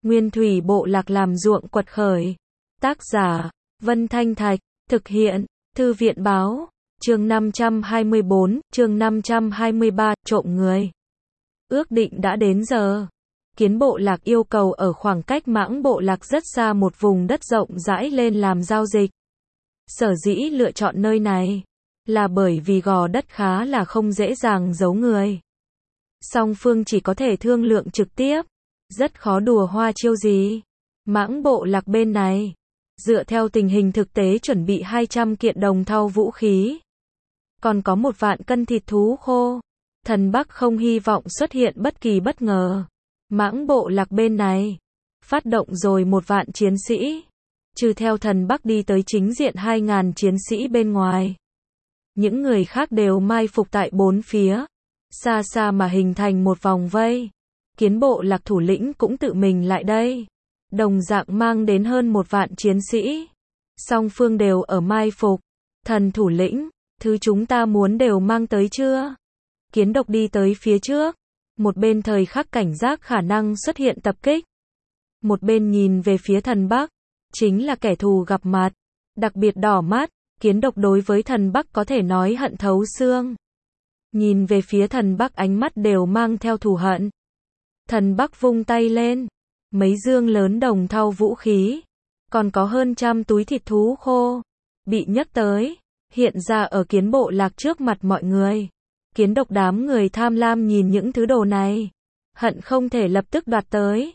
Nguyên thủy bộ lạc làm ruộng quật khởi. Tác giả, Vân Thanh Thạch, thực hiện, Thư viện báo, chương 524, chương 523, trộm người. Ước định đã đến giờ. Kiến bộ lạc yêu cầu ở khoảng cách Mãng bộ lạc rất xa một vùng đất rộng rãi lên làm giao dịch. Sở dĩ lựa chọn nơi này là bởi vì gò đất khá là không dễ dàng giấu người. Song phương chỉ có thể thương lượng trực tiếp, rất khó đùa hoa chiêu gì. Mãng bộ lạc bên này, dựa theo tình hình thực tế chuẩn bị 200 kiện đồng thau vũ khí. Còn có 1 vạn cân thịt thú khô. Thần Bắc không hy vọng xuất hiện bất kỳ bất ngờ. Mãng bộ lạc bên này, phát động rồi 1 vạn chiến sĩ. Trừ theo thần Bắc đi tới chính diện 2.000 chiến sĩ bên ngoài. Những người khác đều mai phục tại 4 phía. Xa xa mà hình thành một vòng vây. Kiến bộ lạc thủ lĩnh cũng tự mình lại đây. Đồng dạng mang đến hơn 1 vạn chiến sĩ. Song phương đều ở mai phục. Thần thủ lĩnh, thứ chúng ta muốn đều mang tới chưa? Kiến độc đi tới phía trước. Một bên thời khắc cảnh giác khả năng xuất hiện tập kích. Một bên nhìn về phía thần Bắc. Chính là kẻ thù gặp mặt. Đặc biệt đỏ mắt. Kiến độc đối với thần Bắc có thể nói hận thấu xương. Nhìn về phía thần Bắc ánh mắt đều mang theo thù hận. Thần Bắc vung tay lên. Mấy dương lớn đồng thau vũ khí. Còn có hơn 100 túi thịt thú khô. Bị nhấc tới. Hiện ra ở kiến bộ lạc trước mặt mọi người. Kiến độc đám người tham lam nhìn những thứ đồ này. Hận không thể lập tức đoạt tới.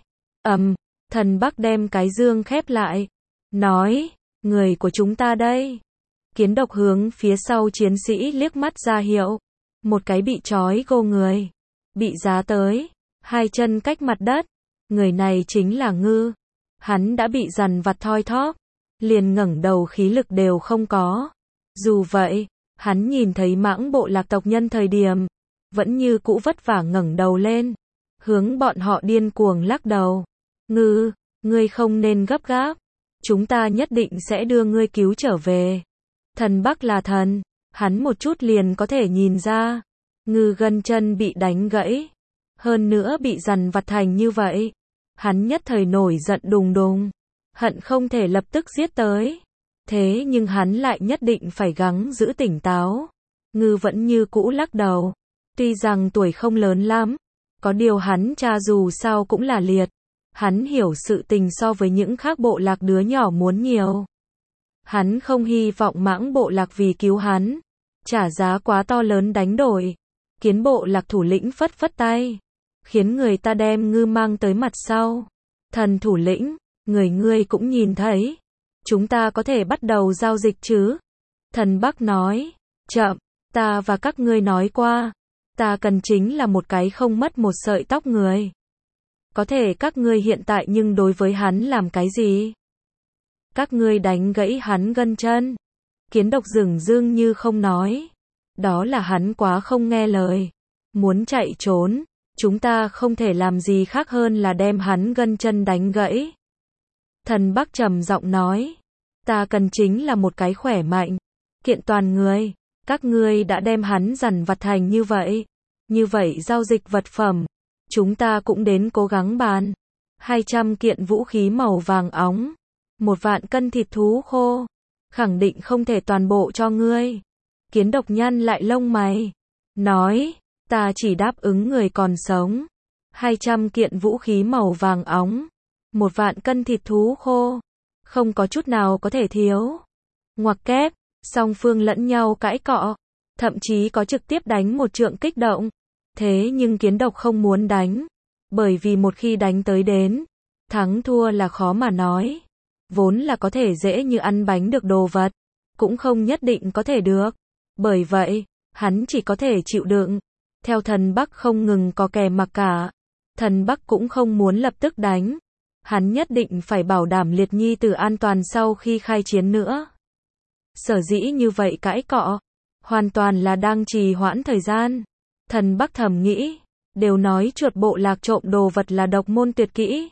Thần Bắc đem cái dương khép lại. Nói, người của chúng ta đây. Kiến độc hướng phía sau chiến sĩ liếc mắt ra hiệu. Một cái bị trói gô người. Bị giá tới. 2 chân cách mặt đất. Người này chính là Ngư. Hắn đã bị dằn vặt thoi thóp. Liền ngẩng đầu khí lực đều không có. Dù vậy, hắn nhìn thấy Mãng bộ lạc tộc nhân thời điểm. Vẫn như cũ vất vả ngẩng đầu lên. Hướng bọn họ điên cuồng lắc đầu. Ngư, ngươi không nên gấp gáp. Chúng ta nhất định sẽ đưa ngươi cứu trở về. Thần Bắc là thần. Hắn một chút liền có thể nhìn ra. Ngư gân chân bị đánh gãy. Hơn nữa bị dằn vặt thành như vậy. Hắn nhất thời nổi giận đùng đùng. Hận không thể lập tức giết tới. Thế nhưng hắn lại nhất định phải gắng giữ tỉnh táo. Ngư vẫn như cũ lắc đầu. Tuy rằng tuổi không lớn lắm. Có điều hắn cha dù sao cũng là liệt. Hắn hiểu sự tình so với những khác bộ lạc đứa nhỏ muốn nhiều. Hắn không hy vọng Mãng bộ lạc vì cứu hắn. Trả giá quá to lớn đánh đổi. Kiến bộ lạc thủ lĩnh phất phất tay. Khiến người ta đem Ngư mang tới mặt sau. Thần thủ lĩnh, ngươi cũng nhìn thấy. Chúng ta có thể bắt đầu giao dịch chứ? Thần Bắc nói. Chậm, ta và các ngươi nói qua. Ta cần chính là một cái không mất một sợi tóc người. Có thể các ngươi hiện tại nhưng đối với hắn làm cái gì? Các ngươi đánh gãy hắn gân chân. Kiến độc dửng dưng như không nói. Đó là hắn quá không nghe lời. Muốn chạy trốn. Chúng ta không thể làm gì khác hơn là đem hắn gân chân đánh gãy. Thần Bắc trầm giọng nói. Ta cần chính là một cái khỏe mạnh. Kiện toàn người. Các ngươi đã đem hắn dằn vặt thành như vậy. Như vậy giao dịch vật phẩm. Chúng ta cũng đến cố gắng bàn. 200 kiện vũ khí màu vàng óng. 1 vạn cân thịt thú khô. Khẳng định không thể toàn bộ cho ngươi. Kiến độc nhăn lại lông mày. Nói. Ta chỉ đáp ứng người còn sống. 200 kiện vũ khí màu vàng óng. 1 vạn cân thịt thú khô. Không có chút nào có thể thiếu. Ngoặc kép. Song phương lẫn nhau cãi cọ. Thậm chí có trực tiếp đánh một trượng kích động. Thế nhưng kiến độc không muốn đánh. Bởi vì một khi đánh tới đến. Thắng thua là khó mà nói. Vốn là có thể dễ như ăn bánh được đồ vật. Cũng không nhất định có thể được. Bởi vậy, hắn chỉ có thể chịu đựng. Theo thần Bắc không ngừng có kè mặc cả. Thần Bắc cũng không muốn lập tức đánh. Hắn nhất định phải bảo đảm liệt nhi tử an toàn sau khi khai chiến nữa. Sở dĩ như vậy cãi cọ. Hoàn toàn là đang trì hoãn thời gian. Thần Bắc thầm nghĩ. Đều nói chuột bộ lạc trộm đồ vật là độc môn tuyệt kỹ.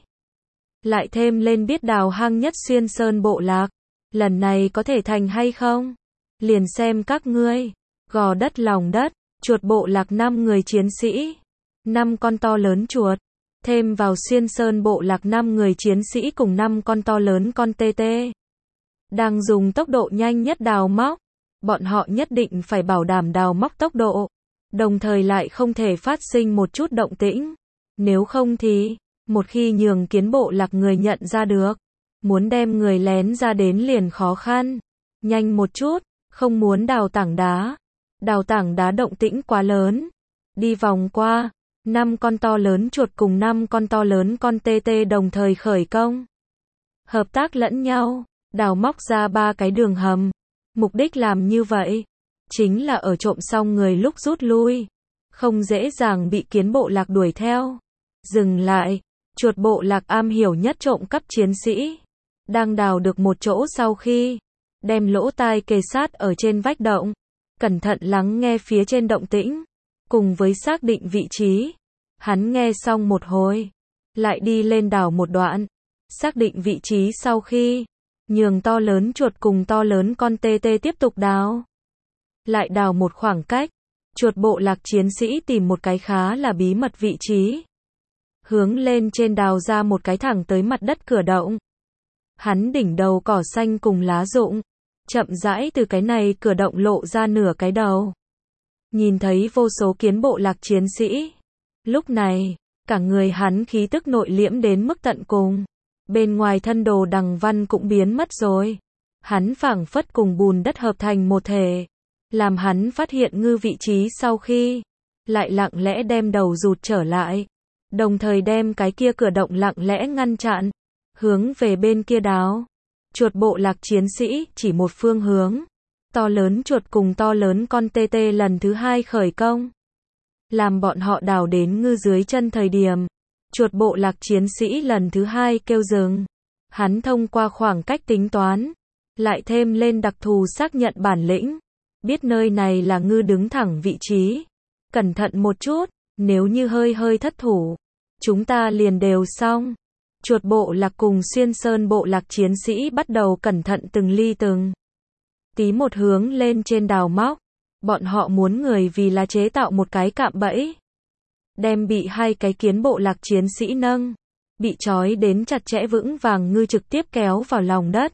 Lại thêm lên biết đào hang nhất xuyên sơn bộ lạc. Lần này có thể thành hay không? Liền xem các ngươi. Gò đất lòng đất. Chuột bộ lạc 5 người chiến sĩ. 5 con to lớn chuột. thêm vào Xuyên Sơn bộ lạc 5 người chiến sĩ cùng 5 con to lớn con tê tê. Đang dùng tốc độ nhanh nhất đào móc. Bọn họ nhất định phải bảo đảm đào móc tốc độ, đồng thời lại không thể phát sinh một chút động tĩnh. Nếu không thì, một khi nhường kiến bộ lạc người nhận ra được, muốn đem người lén ra đến liền khó khăn. Nhanh một chút, không muốn đào tảng đá. Đào tảng đá động tĩnh quá lớn. Đi vòng qua, 5 con to lớn chuột cùng 5 con to lớn con tê tê đồng thời khởi công. Hợp tác lẫn nhau, đào móc ra 3 cái đường hầm. Mục đích làm như vậy, chính là ở trộm xong người lúc rút lui. Không dễ dàng bị kiến bộ lạc đuổi theo. Dừng lại, chuột bộ lạc am hiểu nhất trộm cắp chiến sĩ. Đang đào được một chỗ sau khi, đem lỗ tai kề sát ở trên vách động. Cẩn thận lắng nghe phía trên động tĩnh. Cùng với xác định vị trí. Hắn nghe xong một hồi. Lại đi lên đào một đoạn. Xác định vị trí sau khi. Nhường to lớn chuột cùng to lớn con tê tê tiếp tục đào. Lại đào một khoảng cách. Chuột bộ lạc chiến sĩ tìm một cái khá là bí mật vị trí. Hướng lên trên đào ra một cái thẳng tới mặt đất cửa động. Hắn đỉnh đầu cỏ xanh cùng lá rụng. Chậm rãi từ cái này cửa động lộ ra nửa cái đầu. Nhìn thấy vô số kiến bộ lạc chiến sĩ. Lúc này, cả người hắn khí tức nội liễm đến mức tận cùng. Bên ngoài thân đồ đằng văn cũng biến mất rồi. Hắn phảng phất cùng bùn đất hợp thành một thể. Làm hắn phát hiện ngư vị trí sau khi. Lại lặng lẽ đem đầu rụt trở lại. Đồng thời đem cái kia cửa động lặng lẽ ngăn chặn. Hướng về bên kia đào. Chuột bộ lạc chiến sĩ chỉ một phương hướng. To lớn chuột cùng to lớn con tê tê lần thứ 2 khởi công. Làm bọn họ đào đến ngư dưới chân thời điểm. Chuột bộ lạc chiến sĩ lần thứ 2 kêu dừng. Hắn thông qua khoảng cách tính toán. Lại thêm lên đặc thù xác nhận bản lĩnh. Biết nơi này là ngư đứng thẳng vị trí. Cẩn thận một chút, nếu như hơi thất thủ. Chúng ta liền đều xong. Chuột bộ lạc cùng Xuyên Sơn bộ lạc chiến sĩ bắt đầu cẩn thận từng ly từng tí một hướng lên trên đào móc. Bọn họ muốn người vì là chế tạo một cái cạm bẫy. Đem bị 2 cái kiến bộ lạc chiến sĩ nâng. Bị trói đến chặt chẽ vững vàng ngư trực tiếp kéo vào lòng đất.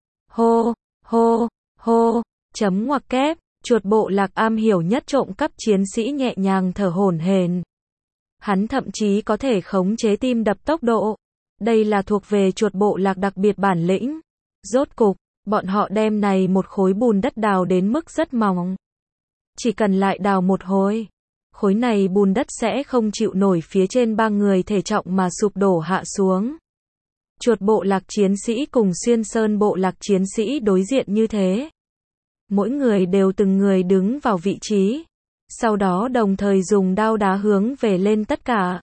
Hô, hô, hô, chấm ngoặc kép, chuột bộ lạc am hiểu nhất trộm cắp chiến sĩ nhẹ nhàng thở hổn hển. Hắn thậm chí có thể khống chế tim đập tốc độ. Đây là thuộc về chuột bộ lạc đặc biệt bản lĩnh. Rốt cục, bọn họ đem này một khối bùn đất đào đến mức rất mỏng. Chỉ cần lại đào một hồi, khối này bùn đất sẽ không chịu nổi phía trên 3 người thể trọng mà sụp đổ hạ xuống. Chuột bộ lạc chiến sĩ cùng Xuyên Sơn bộ lạc chiến sĩ đối diện như thế. Mỗi người đều từng người đứng vào vị trí. Sau đó đồng thời dùng đao đá hướng về lên tất cả.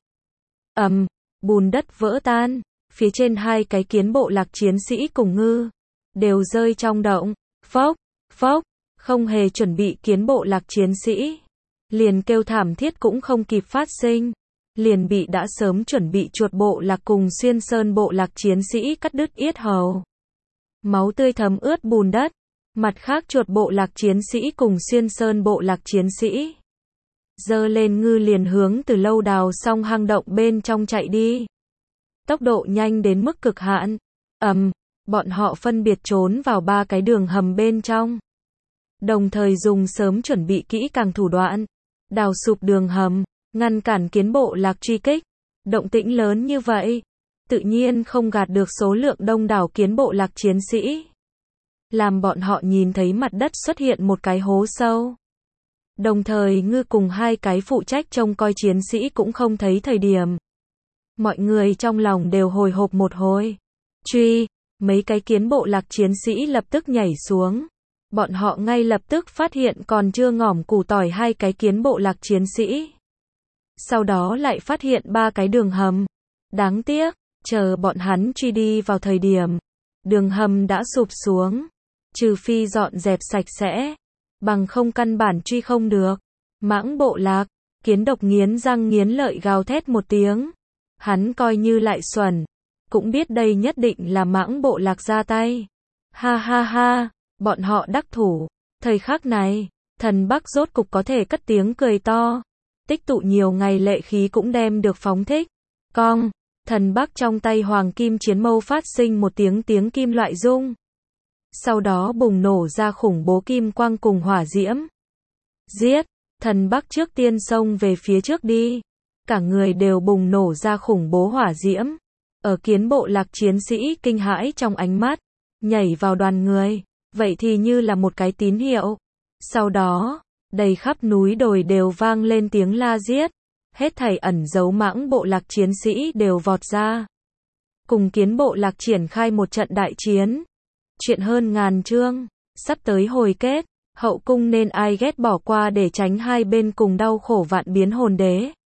Bùn đất vỡ tan. Phía trên 2 cái kiến bộ lạc chiến sĩ cùng ngư. Đều rơi trong động. Phốc, phốc. Không hề chuẩn bị kiến bộ lạc chiến sĩ. Liền kêu thảm thiết cũng không kịp phát sinh. Liền bị đã sớm chuẩn bị chuột bộ lạc cùng Xuyên Sơn bộ lạc chiến sĩ cắt đứt yết hầu. Máu tươi thấm ướt bùn đất. Mặt khác chuột bộ lạc chiến sĩ cùng Xuyên Sơn bộ lạc chiến sĩ. Giơ lên ngư liền hướng từ lâu đào xong hang động bên trong chạy đi. Tốc độ nhanh đến mức cực hạn. Bọn họ phân biệt trốn vào 3 cái đường hầm bên trong. Đồng thời dùng sớm chuẩn bị kỹ càng thủ đoạn. Đào sụp đường hầm, ngăn cản kiến bộ lạc truy kích. Động tĩnh lớn như vậy, tự nhiên không gạt được số lượng đông đảo kiến bộ lạc chiến sĩ. Làm bọn họ nhìn thấy mặt đất xuất hiện một cái hố sâu. Đồng thời ngư cùng 2 cái phụ trách trông coi chiến sĩ cũng không thấy thời điểm. Mọi người trong lòng đều hồi hộp một hồi. Truy, mấy cái kiến bộ lạc chiến sĩ lập tức nhảy xuống. Bọn họ ngay lập tức phát hiện còn chưa ngỏm củ tỏi 2 cái kiến bộ lạc chiến sĩ. Sau đó lại phát hiện 3 cái đường hầm. Đáng tiếc, chờ bọn hắn truy đi vào thời điểm. Đường hầm đã sụp xuống. Trừ phi dọn dẹp sạch sẽ. Bằng không căn bản truy không được. Mãng bộ lạc, kiến độc nghiến răng nghiến lợi gào thét một tiếng. Hắn coi như lại xuẩn. Cũng biết đây nhất định là mãng bộ lạc ra tay. Ha ha ha, bọn họ đắc thủ. Thời khắc này, thần Bắc rốt cục có thể cất tiếng cười to. Tích tụ nhiều ngày lệ khí cũng đem được phóng thích. Cong, thần bắc trong tay hoàng kim chiến mâu phát sinh một tiếng kim loại rung. Sau đó bùng nổ ra khủng bố kim quang cùng hỏa diễm. Giết, thần bắc trước tiên xông về phía trước đi. Cả người đều bùng nổ ra khủng bố hỏa diễm. Ở kiến bộ lạc chiến sĩ kinh hãi trong ánh mắt, nhảy vào đoàn người, vậy thì như là một cái tín hiệu. Sau đó, đầy khắp núi đồi đều vang lên tiếng la giết. Hết thảy ẩn giấu mãng bộ lạc chiến sĩ đều vọt ra. Cùng kiến bộ lạc triển khai một trận đại chiến. Chuyện hơn ngàn chương, sắp tới hồi kết, hậu cung nên ai ghét bỏ qua để tránh hai bên cùng đau khổ vạn biến hồn đế.